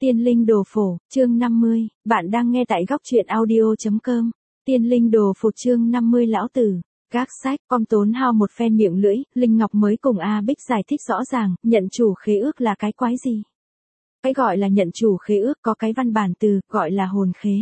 Tiên linh đồ phổ, chương 50, bạn đang nghe tại góc truyện audio.com. Tiên linh đồ phổ chương 50 lão tử. Gác sách, con tốn hao một phen miệng lưỡi, Linh Ngọc mới cùng A Bích giải thích rõ ràng, nhận chủ khế ước là cái quái gì. Cái gọi là nhận chủ khế ước có cái văn bản từ, gọi là hồn khế.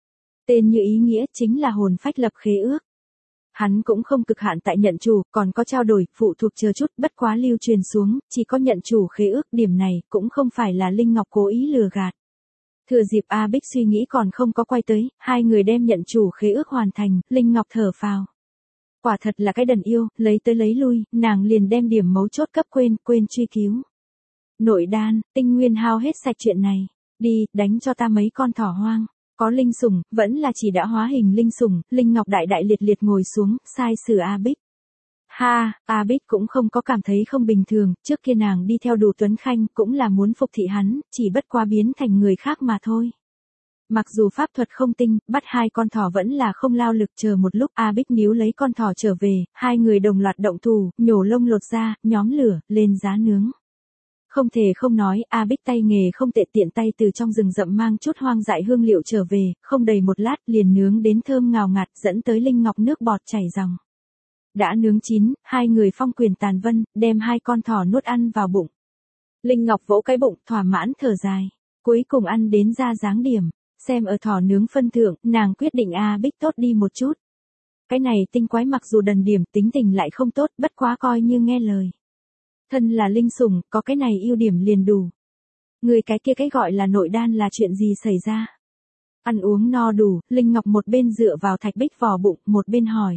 Tên như ý nghĩa chính là hồn phách lập khế ước. Hắn cũng không cực hạn tại nhận chủ, còn có trao đổi, phụ thuộc chờ chút, bất quá lưu truyền xuống, chỉ có nhận chủ khế ước, điểm này cũng không phải là Linh Ngọc cố ý lừa gạt. Thừa dịp A Bích suy nghĩ còn không có quay tới, hai người đem nhận chủ khế ước hoàn thành, Linh Ngọc thở phào. Quả thật là cái đần yêu, lấy tới lấy lui, nàng liền đem điểm mấu chốt cấp quên truy cứu. Nội đan, tinh nguyên hao hết sạch chuyện này, đi, đánh cho ta mấy con thỏ hoang. Có linh sủng, vẫn là chỉ đã hóa hình linh sủng, Linh Ngọc đại đại liệt liệt ngồi xuống, sai sử A Bích. Ha, A Bích cũng không có cảm thấy không bình thường, trước kia nàng đi theo Đủ Tuấn Khanh cũng là muốn phục thị hắn, chỉ bất quá biến thành người khác mà thôi. Mặc dù pháp thuật không tinh, bắt hai con thỏ vẫn là không lao lực, chờ một lúc A Bích níu lấy con thỏ trở về, hai người đồng loạt động thủ, nhổ lông lột ra, nhóm lửa, lên giá nướng. Không thể không nói, A Bích tay nghề không tệ, tiện tay từ trong rừng rậm mang chút hoang dại hương liệu trở về, không đầy một lát liền nướng đến thơm ngào ngạt, dẫn tới Linh Ngọc nước bọt chảy ròng. Đã nướng chín, hai người phong quyền tàn vân, đem hai con thỏ nuốt ăn vào bụng. Linh Ngọc vỗ cái bụng, thỏa mãn thở dài, cuối cùng ăn đến ra dáng điểm, xem ở thỏ nướng phân thượng, nàng quyết định A Bích tốt đi một chút. Cái này tinh quái mặc dù đần điểm, tính tình lại không tốt, bất quá coi như nghe lời. Thân là linh sủng, có cái này ưu điểm liền đủ. Người cái kia cái gọi là nội đan là chuyện gì xảy ra? Ăn uống no đủ, Linh Ngọc một bên dựa vào Thạch Bích vò bụng, một bên hỏi.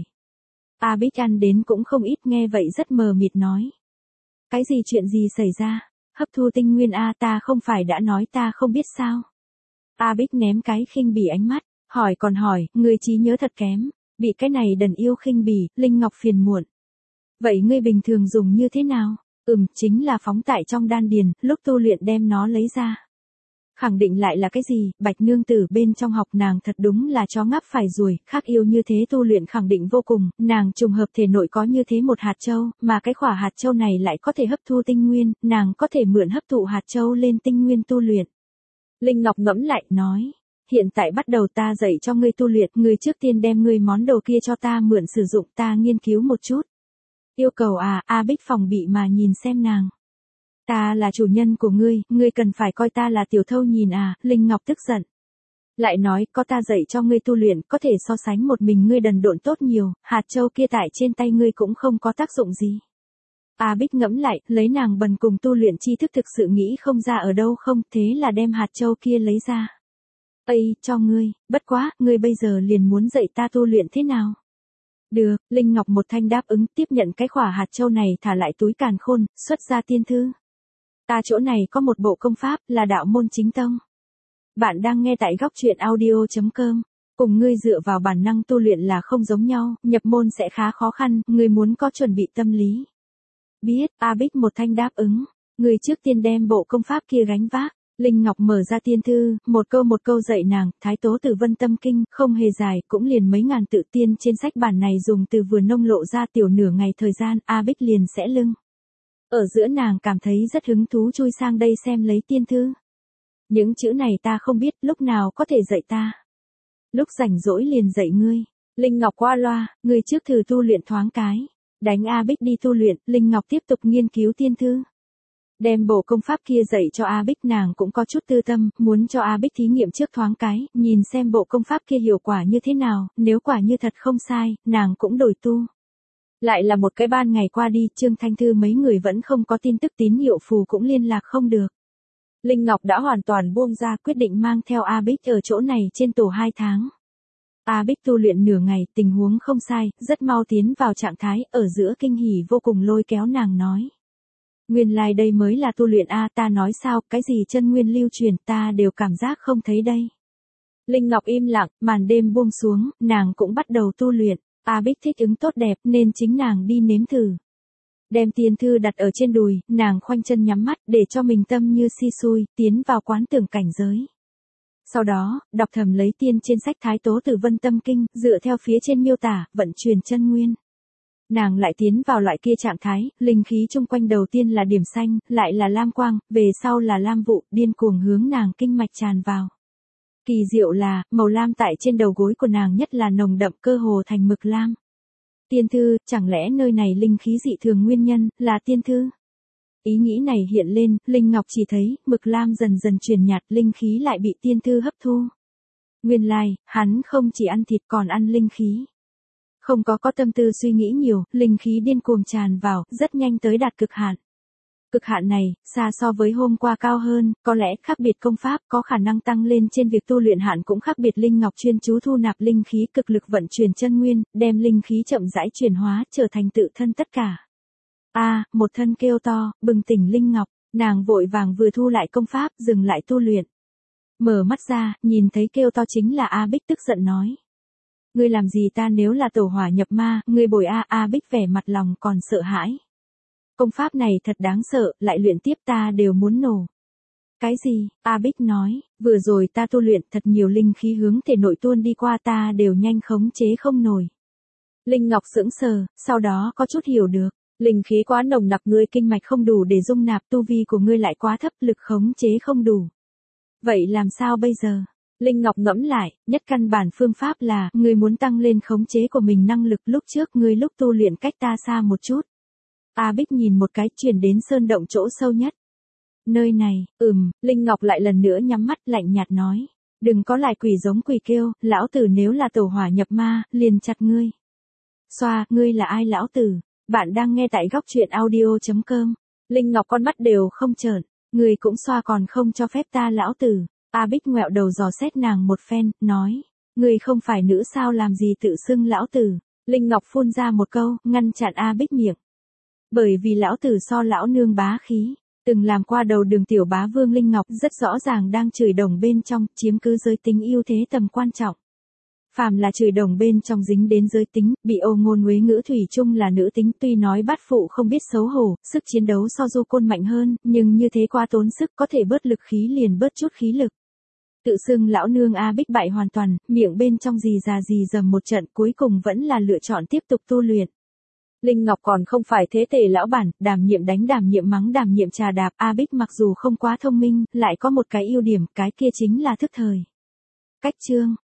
A Bích ăn đến cũng không ít, nghe vậy rất mờ mịt nói. Cái gì chuyện gì xảy ra? Hấp thu tinh nguyên A, ta không phải đã nói ta không biết sao? A Bích ném cái khinh bỉ ánh mắt, hỏi còn hỏi, người trí nhớ thật kém, bị cái này đần yêu khinh bỉ, Linh Ngọc phiền muộn. Vậy ngươi bình thường dùng như thế nào? Chính là phóng tại trong đan điền, lúc tu luyện đem nó lấy ra. Khẳng định lại là cái gì, Bạch nương tử bên trong học nàng thật đúng là chó ngáp phải ruồi, khác yêu như thế tu luyện khẳng định vô cùng, nàng trùng hợp thể nội có như thế một hạt châu, mà cái khỏa hạt châu này lại có thể hấp thu tinh nguyên, nàng có thể mượn hấp thụ hạt châu lên tinh nguyên tu luyện. Linh Ngọc ngẫm lại, nói, hiện tại bắt đầu ta dạy cho ngươi tu luyện, ngươi trước tiên đem ngươi món đồ kia cho ta mượn sử dụng, ta nghiên cứu một chút. Yêu cầu à, A Bích phòng bị mà nhìn xem nàng. Ta là chủ nhân của ngươi cần phải coi ta là tiểu thâu nhìn à, Linh Ngọc tức giận. Lại nói, có ta dạy cho ngươi tu luyện, có thể so sánh một mình ngươi đần độn tốt nhiều, hạt châu kia tại trên tay ngươi cũng không có tác dụng gì. A Bích ngẫm lại, lấy nàng bần cùng tu luyện tri thức thực sự nghĩ không ra ở đâu không, thế là đem hạt châu kia lấy ra. Ây, cho ngươi, bất quá, ngươi bây giờ liền muốn dạy ta tu luyện thế nào? Được, Linh Ngọc một thanh đáp ứng, tiếp nhận cái khỏa hạt châu này, thả lại túi càn khôn, xuất ra tiên thư. Ta chỗ này có một bộ công pháp, là đạo môn chính tông. Bạn đang nghe tại góc truyện audio.com. Cùng ngươi dựa vào bản năng tu luyện là không giống nhau, nhập môn sẽ khá khó khăn, ngươi muốn có chuẩn bị tâm lý. Biết, A Bích một thanh đáp ứng. Ngươi trước tiên đem bộ công pháp kia gánh vác. Linh Ngọc mở ra tiên thư, một câu dạy nàng, Thái Tố Tử Vân Tâm Kinh, không hề dài, cũng liền mấy ngàn tự tiên, trên sách bản này dùng từ vừa nông lộ ra tiểu nửa ngày thời gian, A Bích liền sẽ lưng. Ở giữa nàng cảm thấy rất hứng thú chui sang đây xem lấy tiên thư. Những chữ này ta không biết, lúc nào có thể dạy ta. Lúc rảnh rỗi liền dạy ngươi. Linh Ngọc qua loa, ngươi trước thử tu luyện thoáng cái. Đánh A Bích đi tu luyện, Linh Ngọc tiếp tục nghiên cứu tiên thư. Đem bộ công pháp kia dạy cho A Bích, nàng cũng có chút tư tâm, muốn cho A Bích thí nghiệm trước thoáng cái, nhìn xem bộ công pháp kia hiệu quả như thế nào, nếu quả như thật không sai, nàng cũng đổi tu. Lại là một cái ban ngày qua đi, Trương Thanh Thư mấy người vẫn không có tin tức, tín hiệu phù cũng liên lạc không được. Linh Ngọc đã hoàn toàn buông ra, quyết định mang theo A Bích ở chỗ này trên tổ 2 tháng. A Bích tu luyện nửa ngày, tình huống không sai, rất mau tiến vào trạng thái, ở giữa kinh hỉ vô cùng lôi kéo nàng nói. Nguyên lai đây mới là tu luyện a, ta nói sao, cái gì chân nguyên lưu truyền, ta đều cảm giác không thấy đây. Linh Ngọc im lặng, màn đêm buông xuống, nàng cũng bắt đầu tu luyện, A Bích thích ứng tốt đẹp nên chính nàng đi nếm thử. Đem tiên thư đặt ở trên đùi, nàng khoanh chân nhắm mắt để cho mình tâm như si xui, tiến vào quán tưởng cảnh giới. Sau đó, đọc thầm lấy tiên trên sách Thái Tố Tử Vân Tâm Kinh, dựa theo phía trên miêu tả, vận chuyển chân nguyên. Nàng lại tiến vào loại kia trạng thái, linh khí chung quanh đầu tiên là điểm xanh, lại là lam quang, về sau là lam vụ, điên cuồng hướng nàng kinh mạch tràn vào. Kỳ diệu là, màu lam tại trên đầu gối của nàng nhất là nồng đậm, cơ hồ thành mực lam. Tiên thư, chẳng lẽ nơi này linh khí dị thường nguyên nhân, là tiên thư? Ý nghĩ này hiện lên, Linh Ngọc chỉ thấy, mực lam dần dần truyền nhạt, linh khí lại bị tiên thư hấp thu. Nguyên lai, hắn không chỉ ăn thịt còn ăn linh khí. Không có tâm tư suy nghĩ nhiều, linh khí điên cuồng tràn vào, rất nhanh tới đạt cực hạn. Cực hạn này, xa so với hôm qua cao hơn, có lẽ khác biệt công pháp, có khả năng tăng lên trên việc tu luyện hạn cũng khác biệt. Linh Ngọc chuyên chú thu nạp linh khí, cực lực vận chuyển chân nguyên, đem linh khí chậm rãi chuyển hóa, trở thành tự thân tất cả. Một thân kêu to, bừng tỉnh Linh Ngọc, nàng vội vàng vừa thu lại công pháp, dừng lại tu luyện. Mở mắt ra, nhìn thấy kêu to chính là A Bích, tức giận nói. Ngươi làm gì ta, nếu là tẩu hỏa nhập ma, ngươi bồi A Bích vẻ mặt lòng còn sợ hãi. Công pháp này thật đáng sợ, lại luyện tiếp ta đều muốn nổ. Cái gì? A Bích nói, vừa rồi ta tu luyện thật nhiều linh khí hướng thể nội tuôn đi qua, ta đều nhanh khống chế không nổi. Linh Ngọc sững sờ, sau đó có chút hiểu được. Linh khí quá nồng nặc, ngươi kinh mạch không đủ để dung nạp, tu vi của ngươi lại quá thấp, lực khống chế không đủ. Vậy làm sao bây giờ? Linh Ngọc ngẫm lại, nhất căn bản phương pháp là, ngươi muốn tăng lên khống chế của mình năng lực, lúc trước ngươi lúc tu luyện cách ta xa một chút. A Bích nhìn một cái, chuyển đến sơn động chỗ sâu nhất. Nơi này, Linh Ngọc lại lần nữa nhắm mắt, lạnh nhạt nói. Đừng có lại quỷ giống quỷ kêu, lão tử nếu là tẩu hỏa nhập ma, liền chặt ngươi. Ngươi là ai lão tử? Bạn đang nghe tại góc truyện audio.com. Linh Ngọc con mắt đều không trợn, người cũng còn không cho phép ta lão tử. A Bích ngoẹo đầu dò xét nàng một phen, nói. Người không phải nữ sao, làm gì tự xưng lão tử? Linh Ngọc phun ra một câu, ngăn chặn A Bích miệng. Bởi vì lão tử so lão nương bá khí, từng làm qua đầu đường tiểu bá vương. Linh Ngọc rất rõ ràng đang chửi đồng bên trong, chiếm cứ giới tính ưu thế tầm quan trọng. Phàm là chửi đồng bên trong dính đến giới tính, bị ô ngôn uế ngữ, thủy chung là nữ tính. Tuy nói bát phụ không biết xấu hổ, sức chiến đấu so Du Côn mạnh hơn, nhưng như thế quá tốn sức, có thể bớt lực khí liền bớt chút khí lực. Tự xưng lão nương, A Bích bại hoàn toàn, miệng bên trong gì già gì dầm một trận, cuối cùng vẫn là lựa chọn tiếp tục tu luyện. Linh Ngọc còn không phải thế tề lão bản, đảm nhiệm đánh, đảm nhiệm mắng, đảm nhiệm trà đạp. A Bích mặc dù không quá thông minh, lại có một cái ưu điểm, cái kia chính là thức thời. Cách chương